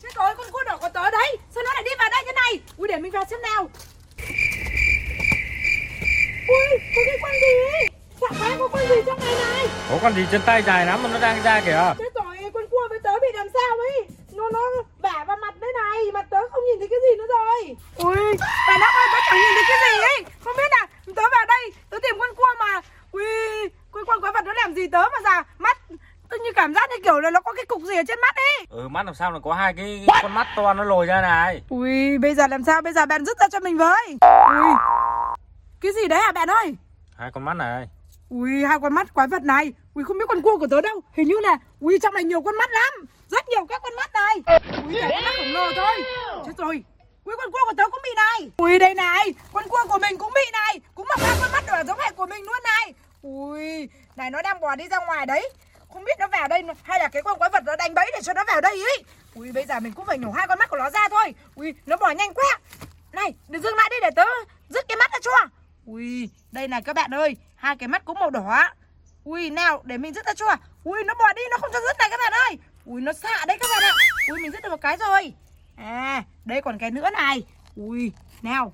Chết rồi, con cua đỏ của tớ đấy. Sao nó lại đi vào đây thế này? Ui, để mình vào xem nào. Ui, có cái con gì ấy? Chả phải có con gì trong này này. Có con gì chân tay dài lắm mà nó đang ra kìa. Chết rồi, con cua với tớ bị làm sao ấy? Nó vả vào mặt đây này, mà tớ không nhìn thấy cái gì nữa rồi. Ui, bà nó ơi, tớ chẳng nhìn thấy cái gì ấy. Không biết là tớ vào đây, tớ tìm con cua mà. Ui, con quái vật nó làm gì tớ mà già mắt. Tự như cảm giác như kiểu là nó có cái cục gì ở trên mắt ấy. Mắt làm sao là có hai cái con mắt to nó lồi ra này. Ui, bây giờ làm sao? Bây giờ bạn dứt ra cho mình với. Ui, cái gì đấy hả bạn ơi? Hai con mắt này. Ui, hai con mắt quái vật này. Ui, không biết con cua của tớ đâu. Hình như là, ui, trong này nhiều con mắt lắm. Rất nhiều các con mắt này. Ui, cả con mắt khổng lồ thôi. Chết rồi. Ui, con cua của tớ cũng bị này. Ui, đây này, con cua của mình cũng bị này. Cũng mặc hai con mắt đỏ giống hệt của mình luôn này. Ui, này nó đang bò đi ra ngoài đấy. Không biết nó vào đây hay là cái con quái vật nó đánh bẫy để cho nó vào đây ấy. Ui, bây giờ mình cũng phải nhổ hai con mắt của nó ra thôi. Ui, nó bò nhanh quá. Này, đừng dừng lại đi để tớ dứt cái mắt ra cho. Ui, đây này các bạn ơi, hai cái mắt cũng màu đỏ. Ui, nào, để mình dứt ra cho. Ui, nó bỏ đi, nó không cho dứt này các bạn ơi. Ui, nó xạ đấy các bạn ạ. Ui, mình dứt được một cái rồi. À, đây còn cái nữa này. Ui, nào.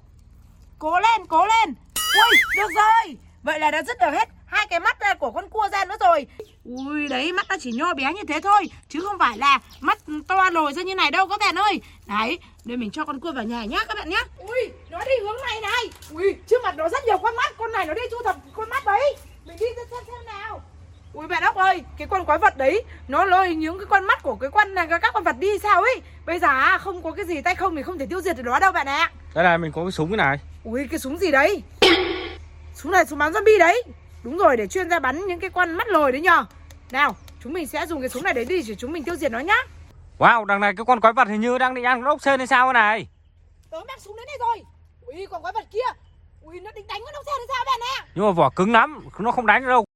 Cố lên, cố lên. Ui, được rồi. Vậy là đã dứt được hết hai cái mắt của con cua ra nữa rồi. Ui, đấy, mắt nó chỉ nho bé như thế thôi, chứ không phải là mắt to lồi ra như này đâu các bạn ơi. Đấy, để mình cho con cua vào nhà nhá các bạn nhá. Ui, nó đi hướng này này. Ui, trước mặt nó rất nhiều con mắt. Con này nó đi thu thập con mắt đấy. Mình đi ra xem nào. Ui, bạn ốc ơi, cái con quái vật đấy nó lôi những cái con mắt của các con vật đi sao ấy. Bây giờ không có cái gì tay không thì không thể tiêu diệt được nó đâu bạn ạ. Đây này, mình có cái súng cái này. Ui, cái súng gì đấy? Súng này súng bắn zombie đấy. Đúng rồi, để chuyên ra bắn những cái con mắt lồi đấy nhờ. Nào, chúng mình sẽ dùng cái súng này đấy đi để chúng mình tiêu diệt nó nhá. Wow, đằng này cái con quái vật hình như đang định ăn con ốc sên hay sao thế này. Tớ mang súng đến đây rồi. Ui, con quái vật kia. Ui, nó định đánh con ốc sên hay sao bạn ạ? Nhưng mà vỏ cứng lắm, nó không đánh được đâu.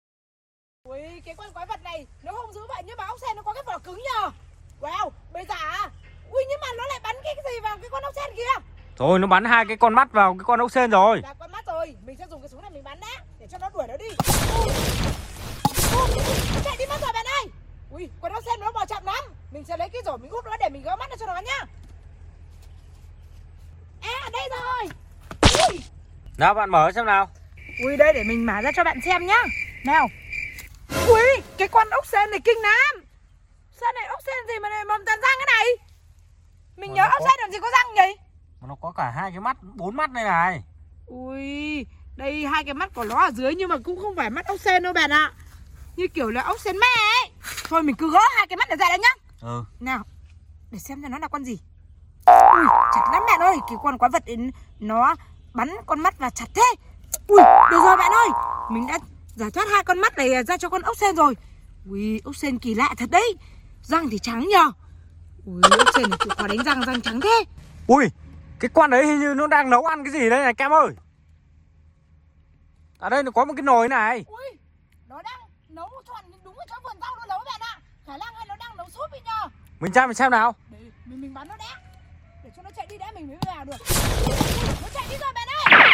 Ui, cái con quái vật này nó không giữ vậy nhưng mà ốc sên nó có cái vỏ cứng nhờ. Wow, bây giờ ui, nhưng mà nó lại bắn cái gì vào cái con ốc sên kia. Rồi nó bắn hai cái con mắt vào cái con ốc sên rồi. Là con mắt rồi, mình sẽ dùng cái súng này mình bắn đã để cho nó đuổi nó đi. Nó chạy đi mất rồi bạn ơi. Ui, con ốc sên nó bò chậm lắm. Mình sẽ lấy cái rổ mình úp nó để mình gỡ mắt nó cho nó nhá. À, đây rồi. Ui. Nào bạn mở xem nào. Ui, đây để mình mở ra cho bạn xem nhá. Nào. Ui, cái con ốc sên này kinh lắm. Sao này ốc sên gì mà mầm toàn răng cái này? Mình nhớ ốc sên làm gì có răng nhỉ? Mà nó có cả hai cái mắt, 4 mắt đây này. Ui, đây hai cái mắt của nó ở dưới nhưng mà cũng không phải mắt ốc sên đâu bạn ạ. Như kiểu là ốc sên mẹ ấy. Thôi mình cứ gỡ hai cái mắt này ra đấy nhá. Nào, để xem nó là con gì. Ui, chặt lắm bạn ơi. Cái con quái vật ấy, nó bắn con mắt và chặt thế. Ui, được rồi bạn ơi. Mình đã giải thoát hai con mắt này ra cho con ốc sên rồi. Ui, ốc sên kỳ lạ thật đấy. Răng thì trắng nhờ. Ui, ốc sên này chịu khó đánh răng trắng thế. Ui, cái con đấy hình như nó đang nấu ăn cái gì đây này Kem ơi. Ở đây nó có một cái nồi này. Ui, nó đang nấu chuẩn đúng ở chỗ vườn rau nó nấu bạn ạ. Khả năng hay nó đang nấu súp đi nhờ. Mình tra mình xem nào. Để mình bắn nó đã. Để cho nó chạy đi đã mình mới vào được. Nó chạy đi rồi bạn ơi.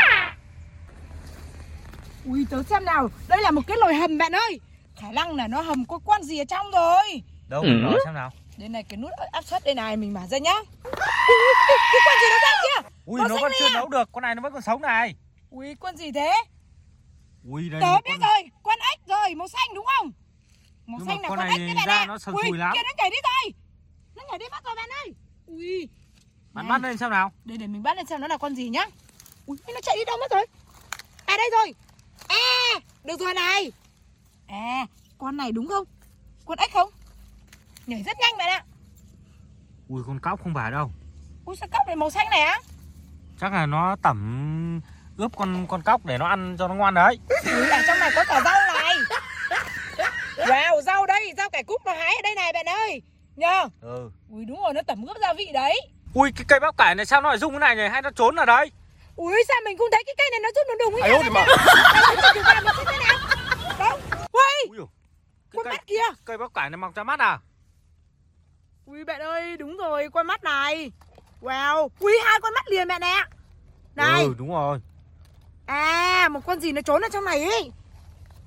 Ui, tớ xem nào. Đây là một cái nồi hầm bạn ơi. Khả năng là nó hầm có con gì ở trong rồi. Đâu, mình nói xem nào. Đây này, cái nút áp suất đây này, mình mở ra nhá. Ui, cái con gì nó ra kìa. Ui, nó vẫn chưa nấu được, con này nó vẫn còn sống này. Ui, con gì thế? Ui, đây tớ biết rồi, con ếch rồi, màu xanh đúng không? Màu xanh là con ếch đấy bạn ạ. nó sần sùi lắm. Kia nó nhảy đi rồi. Nó nhảy đi mất rồi bạn ơi. Ui. Bạn bắt lên xem nào. Đây để mình bắt lên xem nó là con gì nhá. Ui, nó chạy đi đâu mất rồi? À đây rồi. À, được rồi này. À, con này đúng không? Con ếch không? Nhảy rất nhanh bạn ạ. Ui, con cóc không phải đâu. Ui, sao cóc này màu xanh này á? Chắc là nó tẩm ướp con cóc để nó ăn cho nó ngoan đấy. Ui, ở trong này có cả rau này. Wow, rau đây, rau cải cúc nó hái ở đây này bạn ơi. Nhờ. Ui, đúng rồi, nó tẩm ướp gia vị đấy. Ui, cái cây bắp cải này sao nó lại rung cái này nhỉ? Hay nó trốn ở đây? Ui, sao mình không thấy cái cây này nó rung nó đùng ấy. Ai ôi thì mà. Đâu? Ui, Ui, con mắt kia. Cây bắp cải này mọc ra mắt à? Ui bạn ơi, đúng rồi, con mắt này. Wow, ui, hai con mắt liền bạn ạ. Này. Đúng rồi. À, một con gì nó trốn ở trong này ấy.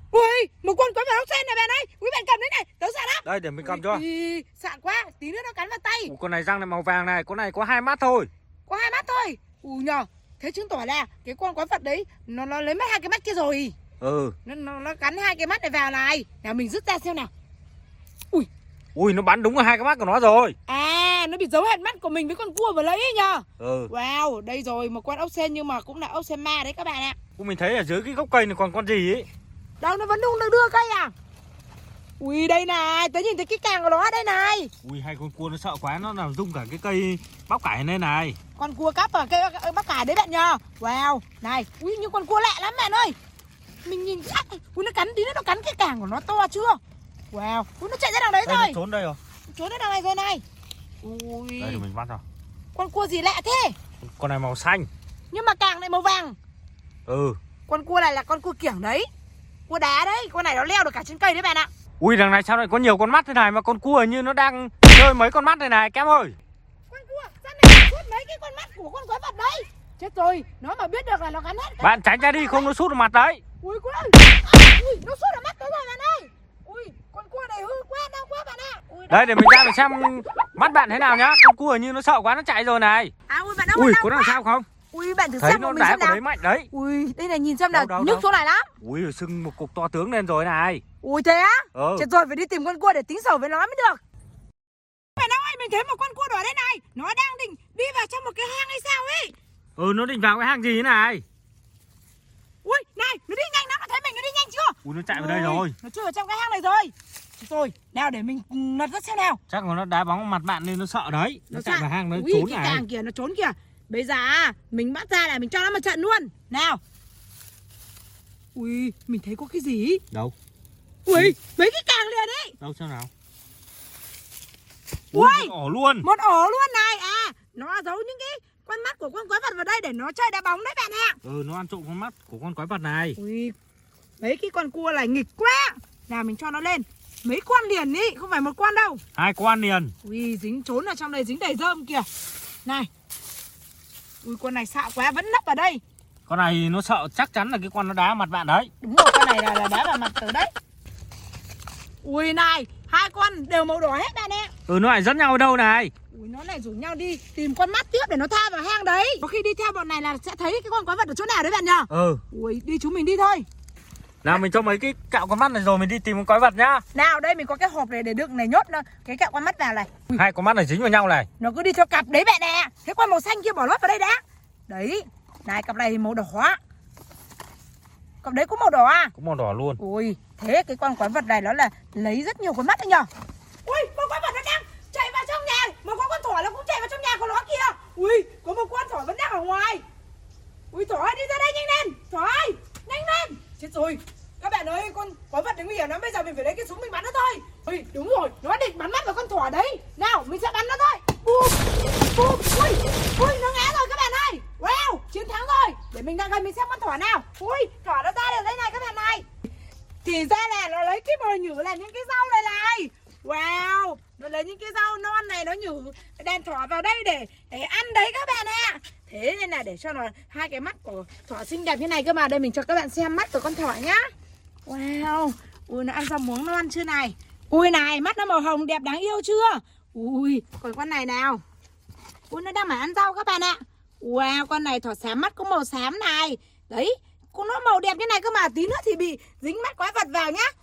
Ui, một con quái vật ốc sên này bạn ơi. Ui, bạn cầm đấy này, tớ sợ lắm. Đây để mình cầm cho. Ui, sợ quá, tí nữa nó cắn vào tay. Ủa, con này răng này màu vàng này, con này có 2 mắt thôi. Có 2 mắt thôi. Ui nhờ, thế chứng tỏ là cái con quái vật đấy nó lấy mất 2 cái mắt kia rồi. Ừ. Nó cắn 2 cái mắt này vào này. Nào mình rút ra xem nào. Ui, nó bắn đúng vào 2 cái mắt của nó rồi. À, nó bị giấu hết mắt của mình với con cua vừa lấy ấy nhờ. Ừ. Wow, đây rồi, một con ốc sên nhưng mà cũng là ốc sên ma đấy các bạn ạ. Ui, mình thấy ở dưới cái gốc cây này còn con gì ấy. Đâu, nó vẫn đung đưa cây à? Ui, đây này, tớ nhìn thấy cái càng của nó đây này. Ui, hai con cua nó sợ quá, nó làm rung cả cái cây bắp cải này này. Con cua cắp ở cây bắp cải đấy bạn nhờ. Wow, này, ui, nhưng con cua lẹ lắm bạn ơi. Mình nhìn, ui, nó cắn tí nữa, nó cắn cái càng của nó to chưa? Wow, ui, nó chạy ra đằng đấy Đây, rồi. nó trốn đây rồi. Trốn đến đằng này rồi này. Ui, Đây để mình bắt rồi. con cua gì lẹ thế? Con này màu xanh. Nhưng mà càng này màu vàng. Ừ. Con cua này là con cua kiểng đấy. Cua đá đấy, con này nó leo được cả trên cây đấy bạn ạ. Ui, đằng này sao lại có nhiều con mắt thế này, mà con cua hình như nó đang chơi mấy con mắt này này Kem ơi. Con cua, sao này sút mấy cái con mắt của con quái vật đấy? Chết rồi, nó mà biết được là nó cắn hết. Bạn tránh ra đi, không nó sút vào mặt đấy. Ui con ơi, ui, nó sút vào mắt tớ rồi bạn ơi. Ui, con cua này hư quá, đau quá bạn ạ. Ui, Đây để mình ra để xem mắt bạn thế nào nhá. Con cua hình như nó sợ quá nó chạy rồi này. à, ui bạn đau, Ui, đau có quá. làm sao không? Ui, bạn thử Thấy xem nó của mình đá xem của nào. đấy mạnh đấy. Ui, đây này nhìn xem nào, Đâu, nhức đâu. chỗ này lắm. Ui, sưng một cục to tướng lên rồi này. Ui thế á? Ừ. Chết rồi, phải đi tìm con cua để tính sổ với nó mới được. Bạn ơi, mình thấy một con cua đỏ đây này. Nó đang định đi vào trong một cái hang hay sao ấy. Ừ, nó định vào cái hang gì thế này? Ui, này, nó đi nhanh lắm, nó thấy mình nó đi nhanh chưa? Ui, nó chạy vào đây rồi. Nó chui vào trong cái hang này rồi. Chết rồi, nào để mình lật ra xem nào. Chắc là nó đá bóng vào mặt bạn nên nó sợ đấy. Nó chạy sợ. vào hang nó Ui, trốn cái này. càng kìa, nó trốn kìa. Bây giờ mình bắt ra là mình cho nó một trận luôn. Nào. Ui, mình thấy có cái gì? Đâu? Ui, mấy cái càng liền ấy. Đâu xem nào? Ui, một ổ luôn. một ổ luôn này. À, nó giấu những cái con mắt của con quái vật vào đây để nó chơi đá bóng đấy bạn ạ. Ừ, nó ăn trộm con mắt của con quái vật này. Ui, mấy cái con cua này nghịch quá. Nào mình cho nó lên. Mấy con liền ý, không phải một con đâu. 2 con liền. Ui, dính trốn ở trong đây, dính đầy rơm kìa. Này. Ui, con này sợ quá, vẫn nấp ở đây. Con này nó sợ chắc chắn là cái con nó đá mặt bạn đấy. Đúng rồi, con này là đá vào mặt tớ đấy. Ui này, 2 con đều màu đỏ hết bạn ạ. Ừ, nó lại dẫn nhau ở đâu này? Ui, nó lại rủ nhau đi tìm con mắt tiếp để nó tha vào hang đấy. Có khi đi theo bọn này là sẽ thấy cái con quái vật ở chỗ nào đấy bạn nhờ. Ừ. Ui, đi chúng mình đi thôi. Nào mình cho mấy cái cạo con mắt này rồi mình đi tìm con quái vật nhá. Nào, đây mình có cái hộp này để đựng này, nhốt nó, cái kẹo con mắt vào này. Ui, 2 con mắt này dính vào nhau này. nó cứ đi theo cặp đấy bạn nè. Thế con màu xanh kia bỏ lót vào đây đã. Đấy, này cặp này thì màu đỏ. Cặp đấy cũng màu đỏ à? Cũng màu đỏ luôn. Ui, thế cái con quái vật này nó là lấy rất nhiều con mắt đấy nhở. Ui, con quái vật nó đang chạy vào trong nhà. Mà có con thỏ nó cũng chạy vào trong nhà của nó kìa. Ui, có một con thỏ vẫn đang ở ngoài. Ui, thỏ ơi, đi ra đây nhanh lên. Thỏ ơi, nhanh lên. Chết rồi, các bạn ơi, con quái vật này nguy hiểm lắm. Bây giờ mình phải lấy cái súng mình bắn nó thôi. Ui, đúng rồi, nó định bắn mắt vào con thỏ đấy. Nào, mình sẽ bắn nó thôi. Bùm, bùm, ui, ui, nó ngã rồi các bạn ơi. Wow, chiến thắng rồi. Để mình đang gần mình xem con thỏ nào. Ui, thỏ nó ra được đây này các bạn này. Thì ra là nó lấy cái mồi nhử là những cái rau này này. Wow, nó lấy những cái rau non này nó nhử đàn thỏ vào đây để ăn đấy các bạn ạ. Thế nên là để cho nó 2 cái mắt của thỏ xinh đẹp như này cơ mà. Đây mình cho các bạn xem mắt của con thỏ nhá. Wow, ui nó ăn rau muống nó ăn chưa này. Ui này, mắt nó màu hồng đẹp đáng yêu chưa. Ui, còn con này nào. Ui, nó đang mà ăn rau các bạn ạ. Wow, con này thỏ xám mắt cũng màu xám này. Đấy, con nó màu đẹp như này cơ mà, tí nữa thì bị dính mắt quái vật vào nhá.